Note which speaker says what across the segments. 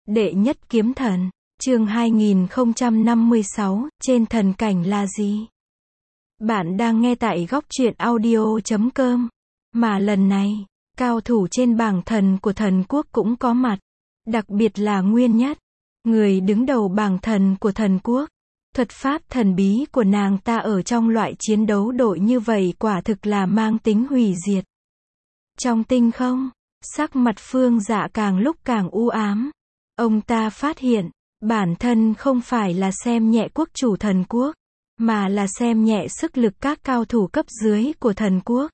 Speaker 1: Đệ nhất kiếm thần, chương 2056, trên thần cảnh là gì? Bạn đang nghe tại góc truyện audio.com. Mà lần này, cao thủ trên bảng thần của thần quốc cũng có mặt. Đặc biệt là Nguyên Nhất, người đứng đầu bảng thần của thần quốc. Thuật pháp thần bí của nàng ta ở trong loại chiến đấu đội như vậy quả thực là mang tính hủy diệt. Trong tinh không, sắc mặt Phương Dạ càng lúc càng u ám. Ông ta phát hiện, bản thân không phải là xem nhẹ quốc chủ thần quốc, mà là xem nhẹ sức lực các cao thủ cấp dưới của thần quốc.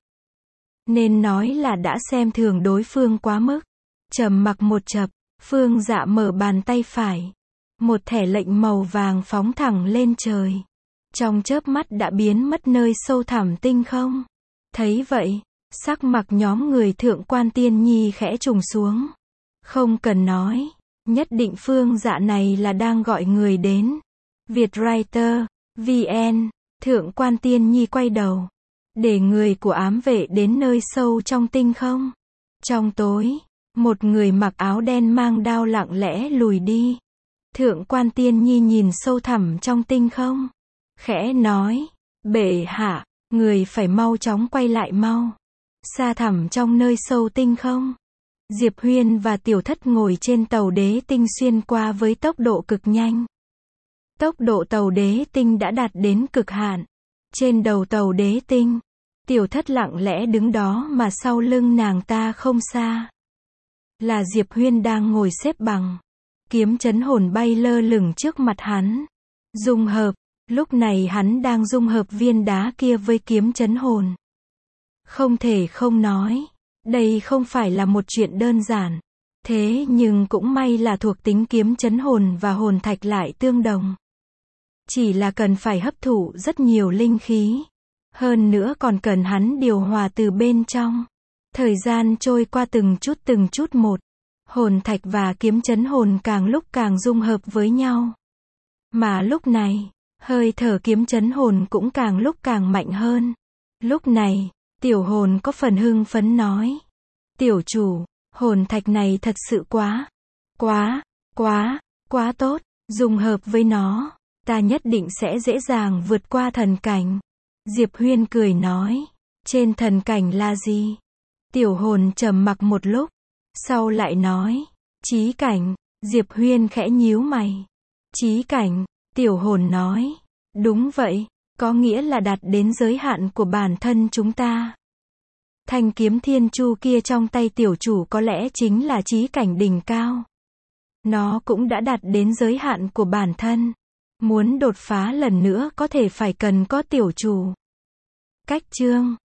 Speaker 1: Nên nói là đã xem thường đối phương quá mức. Trầm mặc một chập, Phương Dạ mở bàn tay phải. Một thẻ lệnh màu vàng phóng thẳng lên trời. Trong chớp mắt đã biến mất nơi sâu thẳm tinh không. Thấy vậy, sắc mặt nhóm người Thượng Quan Tiên Nhi khẽ trùng xuống. Không cần nói, nhất định Phương Dạ này là đang gọi người đến. Vietwriter, VN, Thượng Quan Tiên Nhi quay đầu. Để người của ám vệ đến nơi sâu trong tinh không. Trong tối, một người mặc áo đen mang đao lặng lẽ lùi đi. Thượng Quan Tiên Nhi nhìn sâu thẳm trong tinh không. Khẽ nói, bệ hạ, người phải mau chóng quay lại mau. Xa thẳm trong nơi sâu tinh không. Diệp Huyên và Tiểu Thất ngồi trên tàu đế tinh xuyên qua với tốc độ cực nhanh. Tốc độ tàu đế tinh đã đạt đến cực hạn. Trên đầu tàu đế tinh, Tiểu Thất lặng lẽ đứng đó mà sau lưng nàng ta không xa là Diệp Huyên đang ngồi xếp bằng. Kiếm chấn hồn bay lơ lửng trước mặt hắn. Dung hợp, lúc này hắn đang dung hợp viên đá kia với kiếm chấn hồn. Không thể không nói, đây không phải là một chuyện đơn giản. Thế nhưng cũng may là thuộc tính kiếm chấn hồn và hồn thạch lại tương đồng. Chỉ là cần phải hấp thụ rất nhiều linh khí. Hơn nữa còn cần hắn điều hòa từ bên trong. Thời gian trôi qua từng chút một. Hồn thạch và kiếm chấn hồn càng lúc càng dung hợp với nhau. Mà lúc này, hơi thở kiếm chấn hồn cũng càng lúc càng mạnh hơn. Lúc này, tiểu hồn có phần hưng phấn nói. Tiểu chủ, hồn thạch này thật sự quá tốt. Dung hợp với nó, ta nhất định sẽ dễ dàng vượt qua thần cảnh. Diệp Huyên cười nói. Trên thần cảnh là gì? Tiểu hồn trầm mặc một lúc. Sau lại nói, chí cảnh. Diệp Huyên khẽ nhíu mày. Chí cảnh, tiểu hồn nói. Đúng vậy, có nghĩa là đạt đến giới hạn của bản thân chúng ta. Thanh kiếm thiên chu kia trong tay tiểu chủ có lẽ chính là chí cảnh đỉnh cao. Nó cũng đã đạt đến giới hạn của bản thân. Muốn đột phá lần nữa có thể phải cần có tiểu chủ. Cách chương